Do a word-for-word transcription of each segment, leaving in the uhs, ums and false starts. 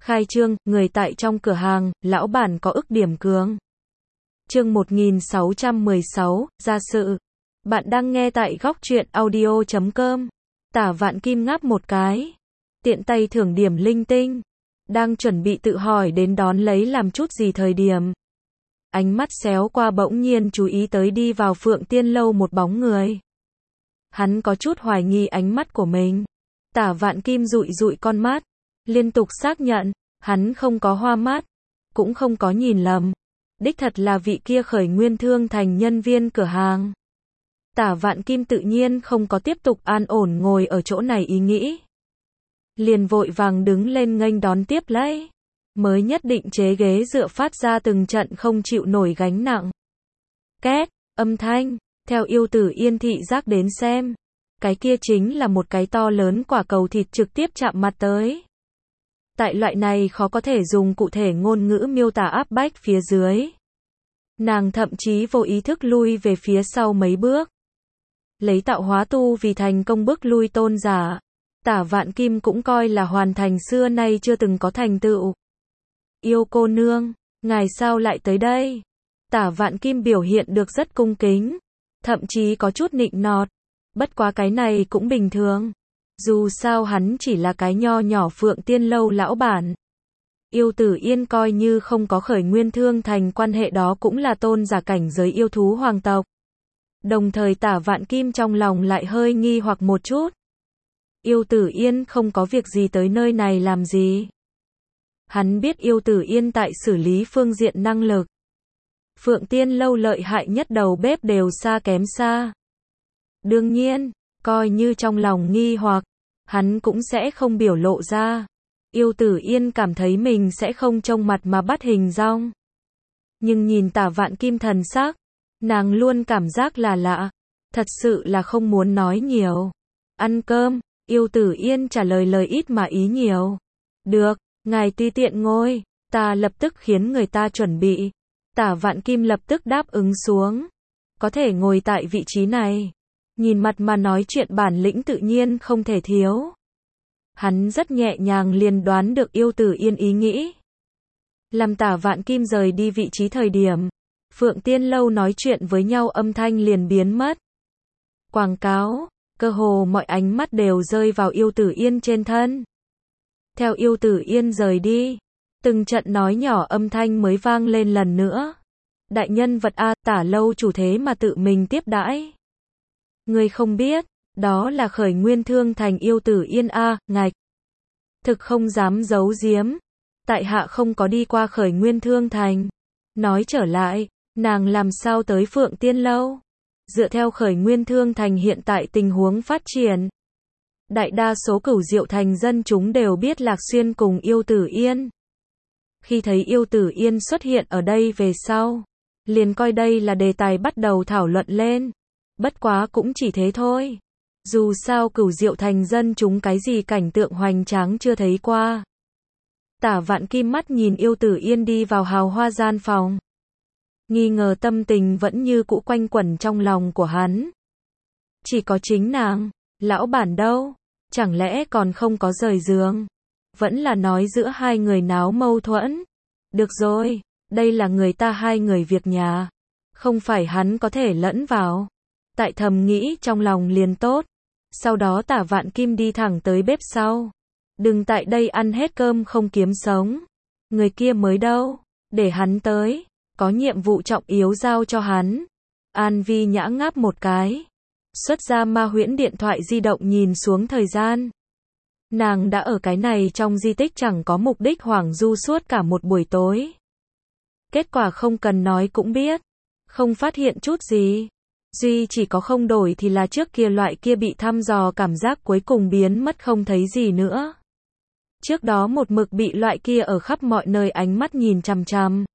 Khai trương, người tại trong cửa hàng, lão bản có ức điểm cường. Chương một nghìn sáu trăm mười sáu, gia sự. Bạn đang nghe tại góc truyện audio chấm com. Tả Vạn Kim ngáp một cái. Tiện tay thưởng điểm linh tinh. Đang chuẩn bị tự hỏi đến đón lấy làm chút gì thời điểm. Ánh mắt xéo qua bỗng nhiên chú ý tới đi vào Phượng Tiên Lâu một bóng người. Hắn có chút hoài nghi ánh mắt của mình. Tả Vạn Kim dụi dụi con mắt. Liên tục xác nhận, hắn không có hoa mắt. Cũng không có nhìn lầm. Đích thật là vị kia Khởi Nguyên Thương Thành nhân viên cửa hàng. Tả Vạn Kim tự nhiên không có tiếp tục an ổn ngồi ở chỗ này ý nghĩ. Liền vội vàng đứng lên nghênh đón tiếp lấy. Mới nhất định chế ghế dựa phát ra từng trận không chịu nổi gánh nặng. Két, âm thanh, theo Yêu Tử Yên thị giác đến xem. Cái kia chính là một cái to lớn quả cầu thịt trực tiếp chạm mặt tới. Tại loại này khó có thể dùng cụ thể ngôn ngữ miêu tả áp bách phía dưới. Nàng thậm chí vô ý thức lui về phía sau mấy bước. Lấy tạo hóa tu vì thành công bước lui tôn giả. Tả Vạn Kim cũng coi là hoàn thành xưa nay chưa từng có thành tựu. Yêu cô nương, ngài sao lại tới đây? Tả Vạn Kim biểu hiện được rất cung kính. Thậm chí có chút nịnh nọt. Bất quá cái này cũng bình thường. Dù sao hắn chỉ là cái nho nhỏ Phượng Tiên Lâu lão bản. Yêu Tử Yên coi như không có Khởi Nguyên Thương Thành quan hệ đó cũng là tôn giả cảnh giới yêu thú hoàng tộc. Đồng thời Tả Vạn Kim trong lòng lại hơi nghi hoặc một chút. Yêu Tử Yên không có việc gì tới nơi này làm gì. Hắn biết Yêu Tử Yên tại xử lý phương diện năng lực. Phượng Tiên Lâu lợi hại nhất đầu bếp đều xa kém xa. Đương nhiên, coi như trong lòng nghi hoặc, hắn cũng sẽ không biểu lộ ra. Yêu Tử Yên cảm thấy mình sẽ không trông mặt mà bắt hình dong. Nhưng nhìn Tả Vạn Kim thần sắc, nàng luôn cảm giác là lạ. Thật sự là không muốn nói nhiều. Ăn cơm, Yêu Tử Yên trả lời lời ít mà ý nhiều. Được, ngài tùy tiện ngồi, ta lập tức khiến người ta chuẩn bị. Tả Vạn Kim lập tức đáp ứng xuống. Có thể ngồi tại vị trí này. Nhìn mặt mà nói chuyện bản lĩnh tự nhiên không thể thiếu. Hắn rất nhẹ nhàng liền đoán được Yêu Tử Yên ý nghĩ. Làm Tả Vạn Kim rời đi vị trí thời điểm. Phượng Tiên Lâu nói chuyện với nhau âm thanh liền biến mất. Quảng cáo, cơ hồ mọi ánh mắt đều rơi vào Yêu Tử Yên trên thân. Theo Yêu Tử Yên rời đi, từng trận nói nhỏ âm thanh mới vang lên lần nữa. Đại nhân vật A, Tả Lâu chủ thế mà tự mình tiếp đãi. Ngươi không biết, đó là Khởi Nguyên Thương Thành Yêu Tử Yên A, ngạch. Thực không dám giấu giếm. Tại hạ không có đi qua Khởi Nguyên Thương Thành. Nói trở lại, nàng làm sao tới Phượng Tiên Lâu? Dựa theo Khởi Nguyên Thương Thành hiện tại tình huống phát triển. Đại đa số Cửu Diệu Thành dân chúng đều biết Lạc Xuyên cùng Yêu Tử Yên. Khi thấy Yêu Tử Yên xuất hiện ở đây về sau, liền coi đây là đề tài bắt đầu thảo luận lên. Bất quá cũng chỉ thế thôi. Dù sao Cửu Diệu Thành dân chúng cái gì cảnh tượng hoành tráng chưa thấy qua. Tả Vạn Kim mắt nhìn Yêu Tử Yên đi vào hào hoa gian phòng. Nghi ngờ tâm tình vẫn như cũ quanh quẩn trong lòng của hắn. Chỉ có chính nàng, lão bản đâu? Chẳng lẽ còn không có rời giường? Vẫn là nói giữa hai người náo mâu thuẫn? Được rồi, đây là người ta hai người việc nhà. Không phải hắn có thể lẫn vào. Tại thầm nghĩ trong lòng liền tốt. Sau đó Tả Vạn Kim đi thẳng tới bếp sau. Đừng tại đây ăn hết cơm không kiếm sống. Người kia mới đâu, để hắn tới. Có nhiệm vụ trọng yếu giao cho hắn. An Vi Nhã ngáp một cái. Xuất ra ma huyễn điện thoại di động nhìn xuống thời gian. Nàng đã ở cái này trong di tích chẳng có mục đích hoảng du suốt cả một buổi tối. Kết quả không cần nói cũng biết. Không phát hiện chút gì. Duy chỉ có không đổi thì là trước kia loại kia bị thăm dò cảm giác cuối cùng biến mất không thấy gì nữa. Trước đó một mực bị loại kia ở khắp mọi nơi ánh mắt nhìn chằm chằm.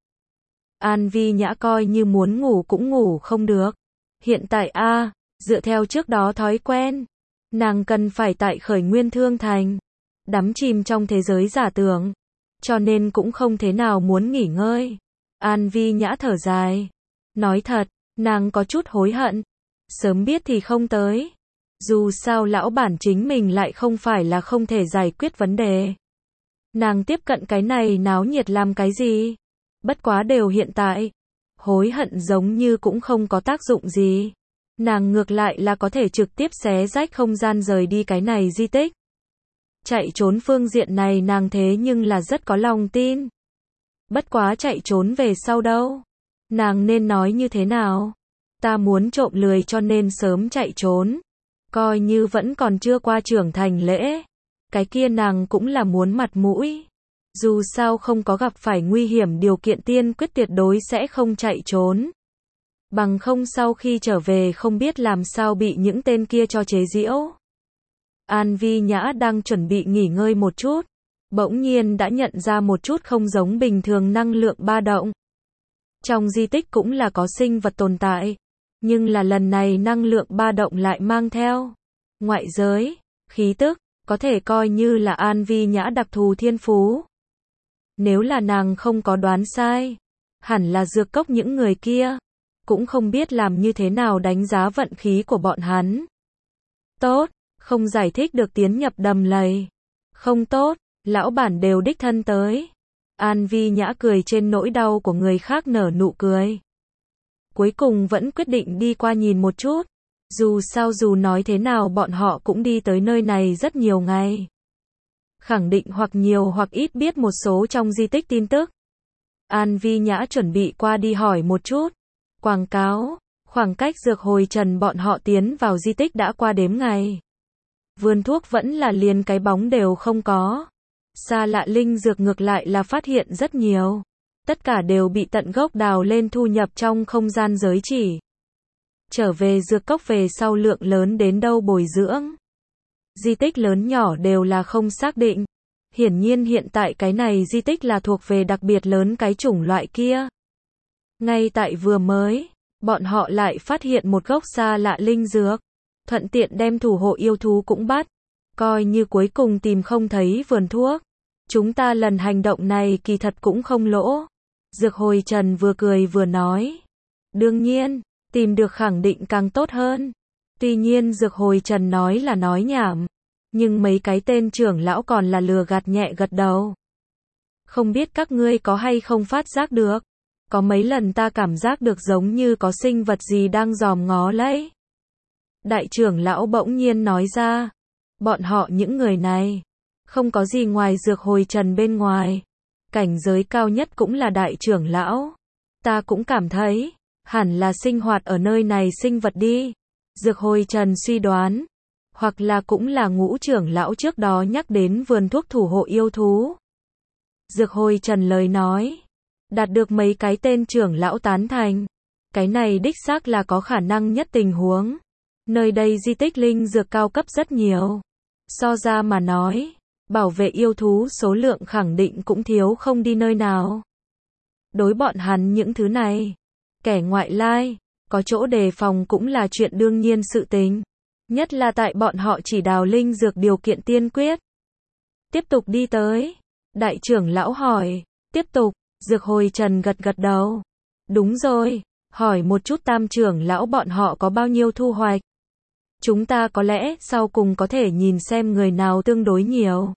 An Vi Nhã coi như muốn ngủ cũng ngủ không được. Hiện tại a, dựa theo trước đó thói quen, nàng cần phải tại Khởi Nguyên Thương Thành, đắm chìm trong thế giới giả tưởng, cho nên cũng không thế nào muốn nghỉ ngơi. An Vi Nhã thở dài, nói thật, nàng có chút hối hận, sớm biết thì không tới. Dù sao lão bản chính mình lại không phải là không thể giải quyết vấn đề. Nàng tiếp cận cái này náo nhiệt làm cái gì? Bất quá đều hiện tại. Hối hận giống như cũng không có tác dụng gì. Nàng ngược lại là có thể trực tiếp xé rách không gian rời đi cái này di tích. Chạy trốn phương diện này nàng thế nhưng là rất có lòng tin. Bất quá chạy trốn về sau đâu? Nàng nên nói như thế nào? Ta muốn trộm lười cho nên sớm chạy trốn. Coi như vẫn còn chưa qua trưởng thành lễ. Cái kia nàng cũng là muốn mặt mũi. Dù sao không có gặp phải nguy hiểm điều kiện tiên quyết tuyệt đối sẽ không chạy trốn. Bằng không sau khi trở về không biết làm sao bị những tên kia cho chế giễu. An Vi Nhã đang chuẩn bị nghỉ ngơi một chút. Bỗng nhiên đã nhận ra một chút không giống bình thường năng lượng ba động. Trong di tích cũng là có sinh vật tồn tại. Nhưng là lần này năng lượng ba động lại mang theo ngoại giới, khí tức, có thể coi như là An Vi Nhã đặc thù thiên phú. Nếu là nàng không có đoán sai, hẳn là dược cốc những người kia, cũng không biết làm như thế nào đánh giá vận khí của bọn hắn. Tốt, không giải thích được tiến nhập đầm lầy. Không tốt, lão bản đều đích thân tới. An Vi Nhã cười trên nỗi đau của người khác nở nụ cười. Cuối cùng vẫn quyết định đi qua nhìn một chút. Dù sao dù nói thế nào bọn họ cũng đi tới nơi này rất nhiều ngày. Khẳng định hoặc nhiều hoặc ít biết một số trong di tích tin tức. An Vi Nhã chuẩn bị qua đi hỏi một chút. Quảng cáo, khoảng cách dược hồi trần bọn họ tiến vào di tích đã qua đếm ngày. Vườn thuốc vẫn là liền cái bóng đều không có. Xa lạ linh dược ngược lại là phát hiện rất nhiều. Tất cả đều bị tận gốc đào lên thu nhập trong không gian giới chỉ. Trở về dược cốc về sau lượng lớn đến đâu bồi dưỡng. Di tích lớn nhỏ đều là không xác định. Hiển nhiên hiện tại cái này di tích là thuộc về đặc biệt lớn cái chủng loại kia. Ngay tại vừa mới, bọn họ lại phát hiện một gốc xa lạ linh dược. Thuận tiện đem thủ hộ yêu thú cũng bắt. Coi như cuối cùng tìm không thấy vườn thuốc. Chúng ta lần hành động này kỳ thật cũng không lỗ. Dược hồi trần vừa cười vừa nói. Đương nhiên, tìm được khẳng định càng tốt hơn. Tuy nhiên dược hồi trần nói là nói nhảm. Nhưng mấy cái tên trưởng lão còn là lừa gạt nhẹ gật đầu. Không biết các ngươi có hay không phát giác được. Có mấy lần ta cảm giác được giống như có sinh vật gì đang dòm ngó lấy. Đại trưởng lão bỗng nhiên nói ra. Bọn họ những người này. Không có gì ngoài dược hồi trần bên ngoài. Cảnh giới cao nhất cũng là đại trưởng lão. Ta cũng cảm thấy. Hẳn là sinh hoạt ở nơi này sinh vật đi. Dược hồi trần suy đoán. Hoặc là cũng là ngũ trưởng lão trước đó nhắc đến vườn thuốc thủ hộ yêu thú. Dược hồi trần lời nói. Đạt được mấy cái tên trưởng lão tán thành. Cái này đích xác là có khả năng nhất tình huống. Nơi đây di tích linh dược cao cấp rất nhiều. So ra mà nói. Bảo vệ yêu thú số lượng khẳng định cũng thiếu không đi nơi nào. Đối bọn hắn những thứ này. Kẻ ngoại lai. Có chỗ đề phòng cũng là chuyện đương nhiên sự tình. Nhất là tại bọn họ chỉ đào linh dược điều kiện tiên quyết. Tiếp tục đi tới. Đại trưởng lão hỏi. Tiếp tục. Dược hồi trần gật gật đầu. Đúng rồi. Hỏi một chút tam trưởng lão bọn họ có bao nhiêu thu hoạch. Chúng ta có lẽ sau cùng có thể nhìn xem người nào tương đối nhiều.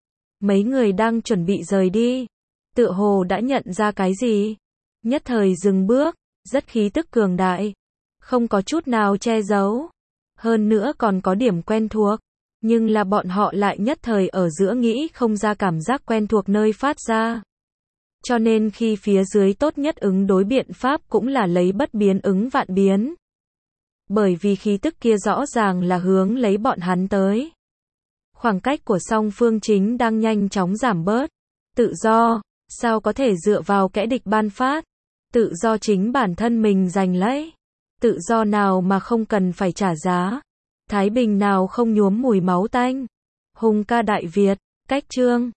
Mấy người đang chuẩn bị rời đi. Tựa hồ đã nhận ra cái gì. Nhất thời dừng bước. Rất khí tức cường đại. Không có chút nào che giấu. Hơn nữa còn có điểm quen thuộc. Nhưng là bọn họ lại nhất thời ở giữa nghĩ không ra cảm giác quen thuộc nơi phát ra. Cho nên khi phía dưới tốt nhất ứng đối biện pháp cũng là lấy bất biến ứng vạn biến. Bởi vì khí tức kia rõ ràng là hướng lấy bọn hắn tới. Khoảng cách của song phương chính đang nhanh chóng giảm bớt. Tự do, sao có thể dựa vào kẻ địch ban phát. Tự do chính bản thân mình giành lấy. Tự do nào mà không cần phải trả giá. Thái bình nào không nhuốm mùi máu tanh. Hùng ca Đại Việt, cách chương.